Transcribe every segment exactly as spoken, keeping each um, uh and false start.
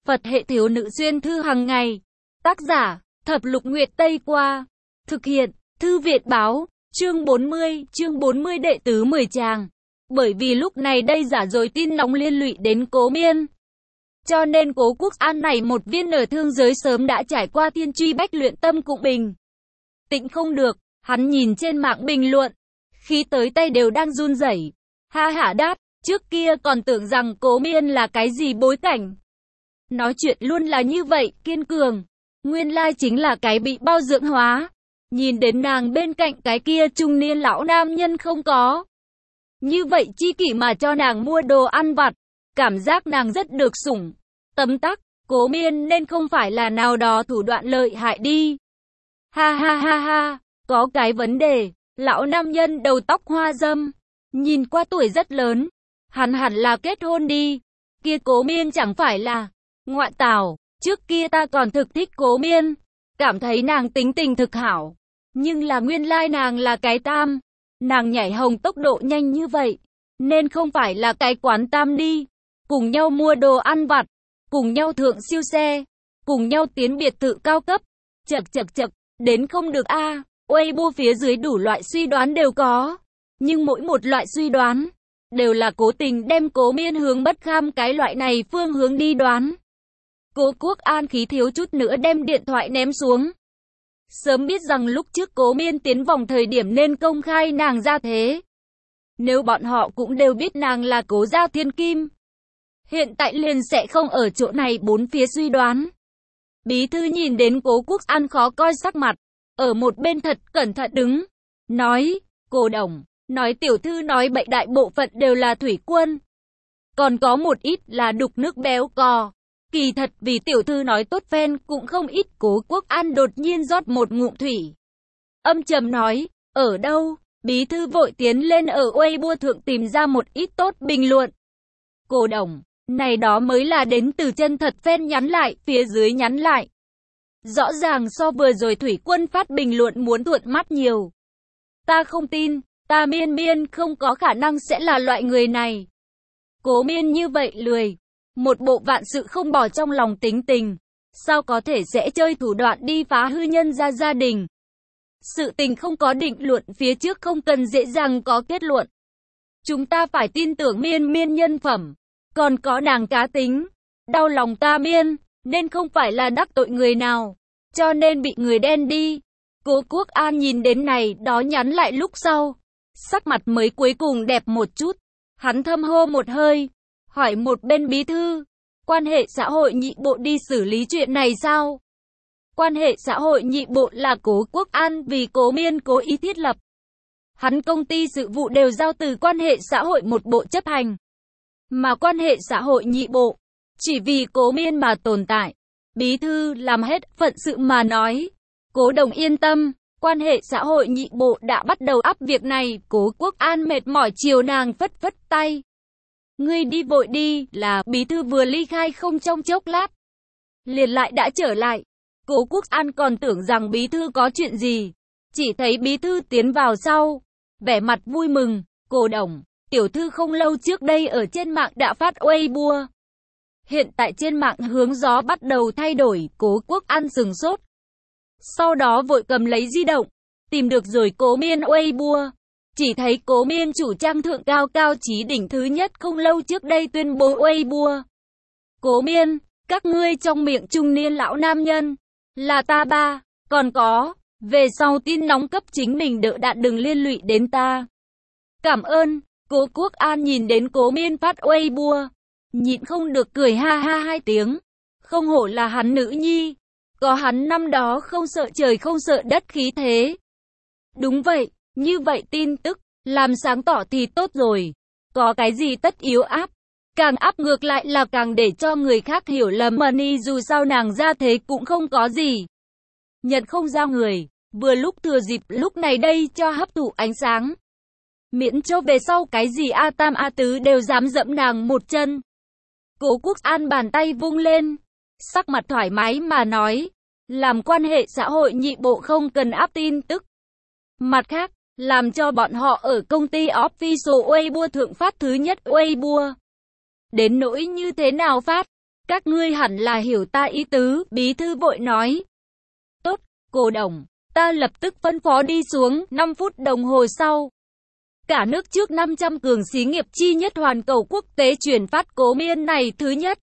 Phật hệ thiếu nữ xuyên thư hàng ngày. Tác giả, Thập Lục Nguyệt Tây Qua. Thực hiện, Thư Viện Báo. Chương bốn mươi, chương bốn mươi đệ tứ mười tràng. Bởi vì lúc này đây giả dối tin nóng liên lụy đến Cố Miên. Cho nên Cố Quốc An này một viên ở thương giới sớm đã trải qua thiên truy bách luyện tâm cũng bình tĩnh không được, hắn nhìn trên mạng bình luận, khi tới tay đều đang run rẩy. Ha hả đáp, trước kia còn tưởng rằng Cố Miên là cái gì bối cảnh. Nói chuyện luôn là như vậy, kiên cường. Nguyên lai chính là cái bị bao dưỡng hóa. Nhìn đến nàng bên cạnh cái kia trung niên lão nam nhân không có. Như vậy chi kỷ mà cho nàng mua đồ ăn vặt. Cảm giác nàng rất được sủng. Tấm tắc, Cố Miên nên không phải là nào đó thủ đoạn lợi hại đi. Ha ha ha ha, có cái vấn đề, lão nam nhân đầu tóc hoa râm. Nhìn qua tuổi rất lớn. Hắn hẳn là kết hôn đi. Kia Cố Miên chẳng phải là... Ngoại tảo, trước kia ta còn thực thích Cố Miên. Cảm thấy nàng tính tình thực hảo. Nhưng là nguyên lai nàng là cái tam. Nàng nhảy hồng tốc độ nhanh như vậy. Nên không phải là cái quán tam đi. Cùng nhau mua đồ ăn vặt. Cùng nhau thượng siêu xe. Cùng nhau tiến biệt thự cao cấp. Chật chật chật, đến không được a à. Weibo phía dưới đủ loại suy đoán đều có. Nhưng mỗi một loại suy đoán đều là cố tình đem Cố Miên hướng bất kham cái loại này phương hướng đi đoán. Cố Quốc An khí thiếu chút nữa đem điện thoại ném xuống. Sớm biết rằng lúc trước Cố Miên tiến vòng thời điểm nên công khai nàng ra thế. Nếu bọn họ cũng đều biết nàng là Cố gia thiên kim, hiện tại liền sẽ không ở chỗ này bốn phía suy đoán. Bí thư nhìn đến Cố Quốc An khó coi sắc mặt, ở một bên thật cẩn thận đứng, nói, Cố Đồng, nói tiểu thư nói bậy đại bộ phận đều là thủy quân. Còn có một ít là đục nước béo cò. Kỳ thật vì tiểu thư nói tốt phen cũng không ít. Cố Quốc An đột nhiên rót một ngụm thủy. Âm trầm nói, ở đâu? Bí thư vội tiến lên ở Weibo thượng tìm ra một ít tốt bình luận. Cố Đồng, này đó mới là đến từ chân thật phen nhắn lại, phía dưới nhắn lại. Rõ ràng so vừa rồi thủy quân phát bình luận muốn thuận mắt nhiều. Ta không tin, ta Miên Miên không có khả năng sẽ là loại người này. Cố Miên như vậy lười. Một bộ vạn sự không bỏ trong lòng tính tình. Sao có thể sẽ chơi thủ đoạn đi phá hư nhân ra gia đình. Sự tình không có định luận phía trước không cần dễ dàng có kết luận. Chúng ta phải tin tưởng Miên Miên nhân phẩm. Còn có nàng cá tính. Đau lòng ta Miên. Nên không phải là đắc tội người nào. Cho nên bị người đen đi. Cố Quốc An nhìn đến này đó nhắn lại lúc sau. Sắc mặt mới cuối cùng đẹp một chút. Hắn thâm hô một hơi. Hỏi một bên bí thư, quan hệ xã hội nhị bộ đi xử lý chuyện này sao? Quan hệ xã hội nhị bộ là Cố Quốc An vì Cố Miên cố ý thiết lập. Hắn công ty sự vụ đều giao từ quan hệ xã hội một bộ chấp hành. Mà quan hệ xã hội nhị bộ, chỉ vì Cố Miên mà tồn tại. Bí thư làm hết phận sự mà nói. Cố Đồng yên tâm, quan hệ xã hội nhị bộ đã bắt đầu áp việc này. Cố Quốc An mệt mỏi chiều nàng phất phất tay. Ngươi đi vội đi, là bí thư vừa ly khai không trong chốc lát. Liền lại đã trở lại. Cố Quốc An còn tưởng rằng bí thư có chuyện gì. Chỉ thấy bí thư tiến vào sau. Vẻ mặt vui mừng, Cố Đồng, tiểu thư không lâu trước đây ở trên mạng đã phát Weibo. Hiện tại trên mạng hướng gió bắt đầu thay đổi, Cố Quốc An sừng sốt. Sau đó vội cầm lấy di động, tìm được rồi Cố Miên Weibo. Chỉ thấy Cố Miên chủ trang thượng cao cao chí đỉnh thứ nhất không lâu trước đây tuyên bố Weibo. Cố Miên, các ngươi trong miệng trung niên lão nam nhân, là ta ba, còn có, về sau tin nóng cấp chính mình đỡ đạn đừng liên lụy đến ta. Cảm ơn, Cố Quốc An nhìn đến Cố Miên phát Weibo, nhịn không được cười ha ha hai tiếng, không hổ là hắn nữ nhi, có hắn năm đó không sợ trời không sợ đất khí thế. Đúng vậy. Như vậy tin tức, làm sáng tỏ thì tốt rồi. Có cái gì tất yếu áp. Càng áp ngược lại là càng để cho người khác hiểu lầm Money dù sao nàng ra thế cũng không có gì. Nhận không giao người, vừa lúc thừa dịp lúc này đây cho hấp thụ ánh sáng. Miễn cho về sau cái gì A Tam A Tứ đều dám dẫm nàng một chân. Cố Quốc An bàn tay vung lên, sắc mặt thoải mái mà nói. Làm quan hệ xã hội nhị bộ không cần áp tin tức. Mặt khác, làm cho bọn họ ở công ty official Weibo thượng phát thứ nhất Weibo. Đến nỗi như thế nào phát, Các ngươi hẳn là hiểu ta ý tứ, bí thư vội nói. Tốt, cô đồng, ta lập tức phân phó đi xuống, năm phút đồng hồ sau. Cả nước trước năm trăm cường xí nghiệp chi nhất hoàn cầu quốc tế chuyển phát Cố Miên này thứ nhất.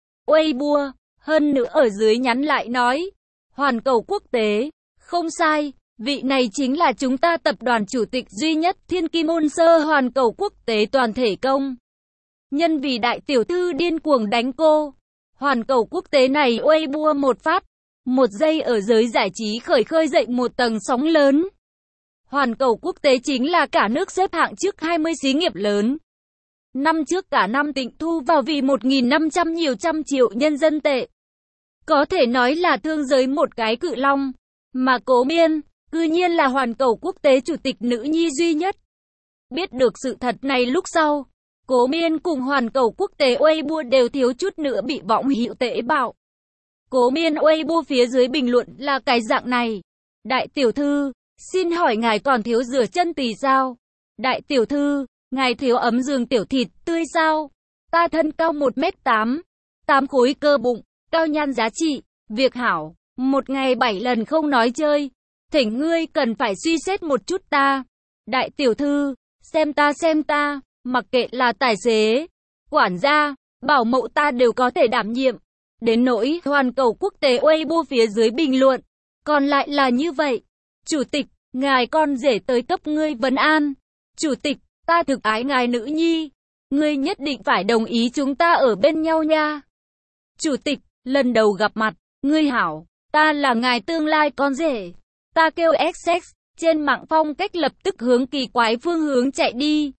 Weibo, hơn nữa ở dưới nhắn lại nói, hoàn cầu quốc tế, không sai, vị này chính là chúng ta tập đoàn chủ tịch duy nhất Thiên Kim Môn Sơ hoàn cầu quốc tế toàn thể công. Nhân vì đại tiểu thư điên cuồng đánh cô, hoàn cầu quốc tế này Weibo một phát, một giây ở giới giải trí khởi khơi dậy một tầng sóng lớn. Hoàn cầu quốc tế chính là cả nước xếp hạng trước hai mươi xí nghiệp lớn. Năm trước cả năm tịnh thu vào vì một nghìn năm trăm nhiều trăm triệu nhân dân tệ. Có thể nói là thương giới một cái cự long. Mà Cố Miên, cư nhiên là hoàn cầu quốc tế chủ tịch nữ nhi duy nhất. Biết được sự thật này lúc sau, Cố Miên cùng hoàn cầu quốc tế Weibo đều thiếu chút nữa bị võng hữu tệ bạo. Cố Miên Weibo phía dưới bình luận là cái dạng này. Đại tiểu thư, xin hỏi ngài còn thiếu rửa chân tỳ sao? Đại tiểu thư, ngài thiếu ấm giường tiểu thịt tươi sao? Ta thân cao một mét tám, tám khối cơ bụng, cao nhan giá trị, việc hảo, một ngày bảy lần không nói chơi. Thỉnh ngươi cần phải suy xét một chút ta. Đại tiểu thư, xem ta xem ta, mặc kệ là tài xế, quản gia, bảo mẫu ta đều có thể đảm nhiệm. Đến nỗi hoàn cầu quốc tế Weibo phía dưới bình luận, còn lại là như vậy. Chủ tịch, ngài con rể tới cấp ngươi vấn an. Chủ tịch, ta thực ái ngài nữ nhi. Ngươi nhất định phải đồng ý chúng ta ở bên nhau nha. Chủ tịch, lần đầu gặp mặt, ngươi hảo, ta là ngài tương lai con rể. Ta kêu ét ích, trên mạng phong cách lập tức hướng kỳ quái phương hướng chạy đi.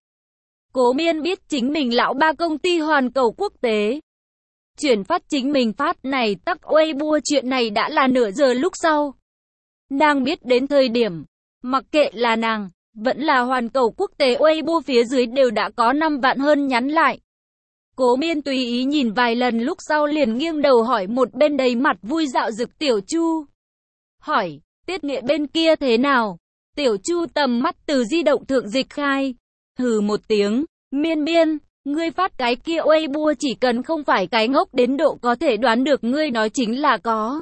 Cố Miên biết chính mình lão ba công ty hoàn cầu quốc tế chuyển phát chính mình phát này tắc Weibo chuyện này đã là nửa giờ lúc sau. Nàng biết đến thời điểm, mặc kệ là nàng, vẫn là hoàn cầu quốc tế Weibo phía dưới đều đã có năm vạn hơn nhắn lại. Cố Miên tùy ý nhìn vài lần lúc sau liền nghiêng đầu hỏi một bên đầy mặt vui dạo dực Tiểu Chu. Hỏi, Tiết Nghệ bên kia thế nào? Tiểu Chu tầm mắt từ di động thượng dịch khai. Hừ một tiếng, Miên Miên, ngươi phát cái kia Weibo chỉ cần không phải cái ngốc đến độ có thể đoán được ngươi nói chính là có.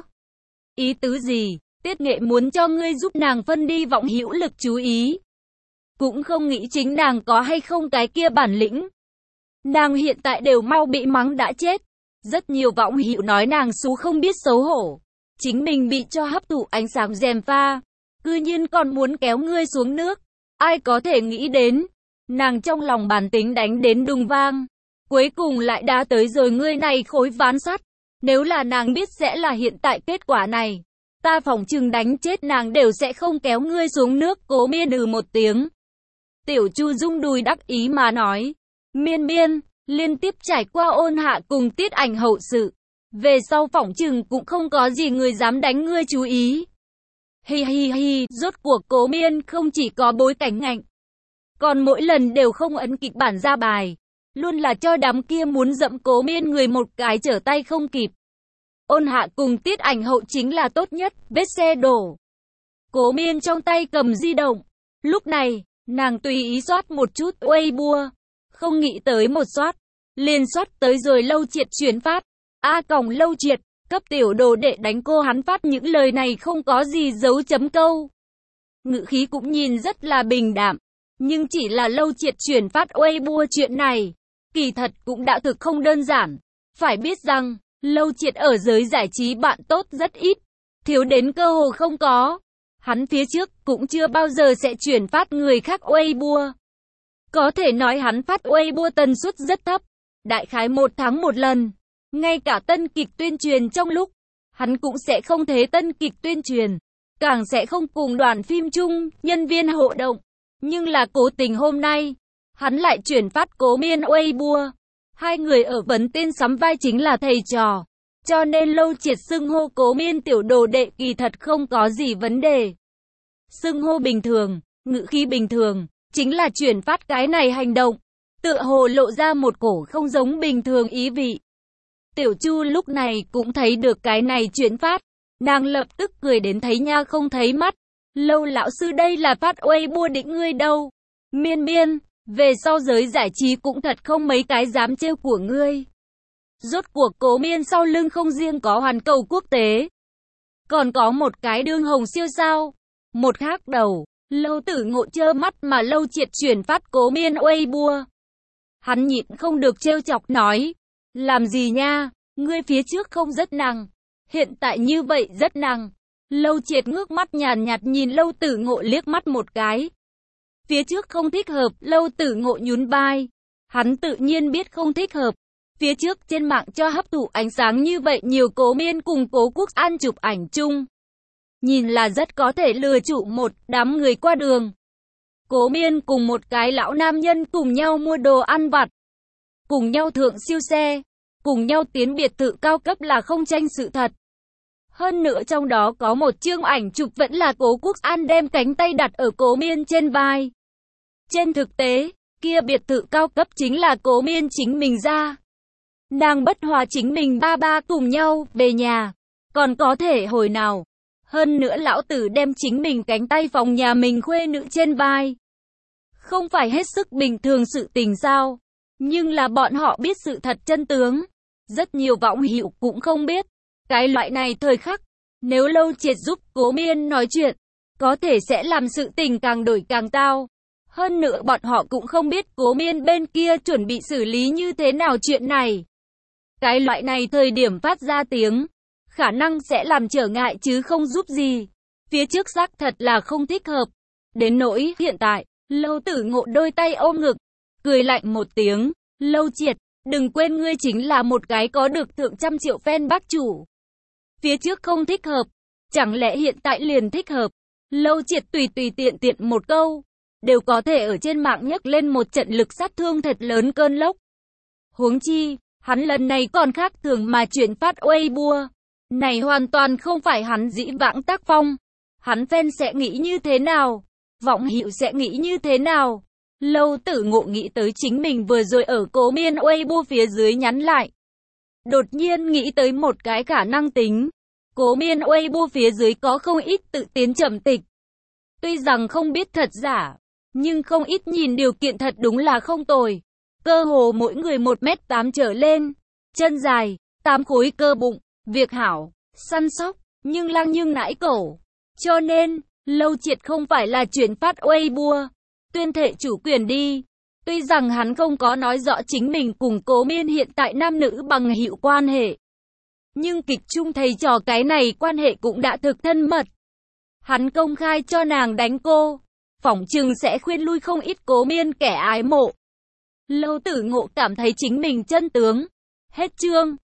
Ý tứ gì? Tiết Nghệ muốn cho ngươi giúp nàng phân đi vọng hữu lực chú ý. Cũng không nghĩ chính nàng có hay không cái kia bản lĩnh. Nàng hiện tại đều mau bị mắng đã chết. Rất nhiều vọng hữu nói nàng xú không biết xấu hổ. Chính mình bị cho hấp thụ ánh sáng gièm pha. Cư nhiên còn muốn kéo ngươi xuống nước. Ai có thể nghĩ đến. Nàng trong lòng bản tính đánh đến đùng vang. Cuối cùng lại đã tới rồi ngươi này khối ván sắt. Nếu là nàng biết sẽ là hiện tại kết quả này. Ta phỏng chừng đánh chết nàng đều sẽ không kéo ngươi xuống nước. Cố Miên ừ một tiếng. Tiểu Chu rung đùi đắc ý mà nói. Miên Miên, liên tiếp trải qua ôn hạ cùng tiết ảnh hậu sự. Về sau phỏng chừng cũng không có gì người dám đánh ngươi chú ý. Hi hi hi, rốt cuộc Cố Miên không chỉ có bối cảnh ngạnh. Còn mỗi lần đều không ấn kịch bản ra bài. Luôn là cho đám kia muốn dẫm Cố Miên người một cái trở tay không kịp. Ôn hạ cùng tiết ảnh hậu chính là tốt nhất, vết xe đổ. Cố Miên trong tay cầm di động. Lúc này, nàng tùy ý soát một chút Weibo. Không nghĩ tới một soát. Liền soát tới rồi Lâu Triệt chuyển phát. A còng Lâu Triệt, cấp tiểu đồ đệ đánh cô hắn phát những lời này không có gì dấu chấm câu. Ngữ khí cũng nhìn rất là bình đạm. Nhưng chỉ là Lâu Triệt chuyển phát Weibo chuyện này. Kỳ thật cũng đã thực không đơn giản. Phải biết rằng, Lâu Triệt ở giới giải trí bạn tốt rất ít. Thiếu đến cơ hồ không có. Hắn phía trước cũng chưa bao giờ sẽ chuyển phát người khác Weibo. Có thể nói hắn phát Weibo tần suất rất thấp. Đại khái một tháng một lần. Ngay cả tân kịch tuyên truyền trong lúc, hắn cũng sẽ không thế tân kịch tuyên truyền. Càng sẽ không cùng đoàn phim chung, nhân viên hộ động. Nhưng là cố tình hôm nay, hắn lại chuyển phát Cố Miên Weibo. Hai người ở vấn tên sắm vai chính là thầy trò. Cho nên Lâu Triệt xưng hô Cố Miên tiểu đồ đệ kỳ thật không có gì vấn đề. Xưng hô bình thường, ngữ khí bình thường, chính là chuyển phát cái này hành động. Tựa hồ lộ ra một cổ không giống bình thường ý vị. Tiểu Chu lúc này cũng thấy được cái này chuyển phát. Nàng lập tức cười đến thấy nha không thấy mắt. Lâu lão sư đây là phát Weibo định ngươi đâu. Miên Miên, về sau giới giải trí cũng thật không mấy cái dám trêu của ngươi. Rốt cuộc Cố Miên sau lưng không riêng có hoàn cầu quốc tế, còn có một cái đương hồng siêu sao. Một khác đầu, Lâu Tử Ngộ trơ mắt mà Lâu Triệt chuyển phát Cố Miên Weibo. Hắn nhịn không được trêu chọc nói, làm gì nha, ngươi phía trước không rất nặng, hiện tại như vậy rất nặng. Lâu Triệt ngước mắt nhàn nhạt nhìn Lâu Tử Ngộ liếc mắt một cái. Phía trước không thích hợp, Lâu Tử Ngộ nhún vai. Hắn tự nhiên biết không thích hợp. Phía trước trên mạng cho hấp thụ ánh sáng như vậy nhiều Cố Miên cùng Cố Quốc An chụp ảnh chung. Nhìn là rất có thể lừa chủ một đám người qua đường. Cố Miên cùng một cái lão nam nhân cùng nhau mua đồ ăn vặt, cùng nhau thượng siêu xe, cùng nhau tiến biệt thự cao cấp là không tranh sự thật. Hơn nữa trong đó có một chương ảnh chụp vẫn là Cố Quốc An đem cánh tay đặt ở Cố Miên trên vai. Trên thực tế, kia biệt thự cao cấp chính là Cố Miên chính mình ra. Nàng bất hòa chính mình ba ba cùng nhau về nhà, còn có thể hồi nào. Hơn nữa lão tử đem chính mình cánh tay phòng nhà mình khuê nữ trên vai. Không phải hết sức bình thường sự tình sao? Nhưng là bọn họ biết sự thật chân tướng. Rất nhiều võng hữu cũng không biết. Cái loại này thời khắc, nếu Lâu Triệt giúp Cố Miên nói chuyện, có thể sẽ làm sự tình càng đổi càng tao. Hơn nữa bọn họ cũng không biết Cố Miên bên kia chuẩn bị xử lý như thế nào chuyện này. Cái loại này thời điểm phát ra tiếng, khả năng sẽ làm trở ngại chứ không giúp gì. Phía trước xác thật là không thích hợp. Đến nỗi hiện tại, Lâu Tử Ngộ đôi tay ôm ngực, cười lạnh một tiếng. Lâu Triệt, đừng quên ngươi chính là một cái có được thượng trăm triệu fan bác chủ. Phía trước không thích hợp, chẳng lẽ hiện tại liền thích hợp? Lâu Triệt tùy tùy tiện tiện một câu, đều có thể ở trên mạng nhấc lên một trận lực sát thương thật lớn cơn lốc. Huống chi, hắn lần này còn khác thường mà chuyển phát Weibo. Này hoàn toàn không phải hắn dĩ vãng tác phong. Hắn fan sẽ nghĩ như thế nào? Vọng hữu sẽ nghĩ như thế nào? Lâu Tử Ngộ nghĩ tới chính mình vừa rồi ở Cố Miên Weibo phía dưới nhắn lại. Đột nhiên nghĩ tới một cái khả năng tính. Cố Miên Weibo phía dưới có không ít tự tiến trầm tịch. Tuy rằng không biết thật giả, nhưng không ít nhìn điều kiện thật đúng là không tồi. Cơ hồ mỗi người một mét tám trở lên, chân dài, tám khối cơ bụng, việc hảo, săn sóc, nhưng lăng nhưng nãi cổ. Cho nên, Lâu Triệt không phải là chuyển phát Weibo, tuyên thệ chủ quyền đi. Tuy rằng hắn không có nói rõ chính mình cùng Cố Miên hiện tại nam nữ bằng hữu quan hệ, nhưng kịch trung thầy trò cái này quan hệ cũng đã thực thân mật. Hắn công khai cho nàng đánh cô, phỏng chừng sẽ khuyên lui không ít Cố Miên kẻ ái mộ. Lâu Tử Ngộ cảm thấy chính mình chân tướng. Hết chương.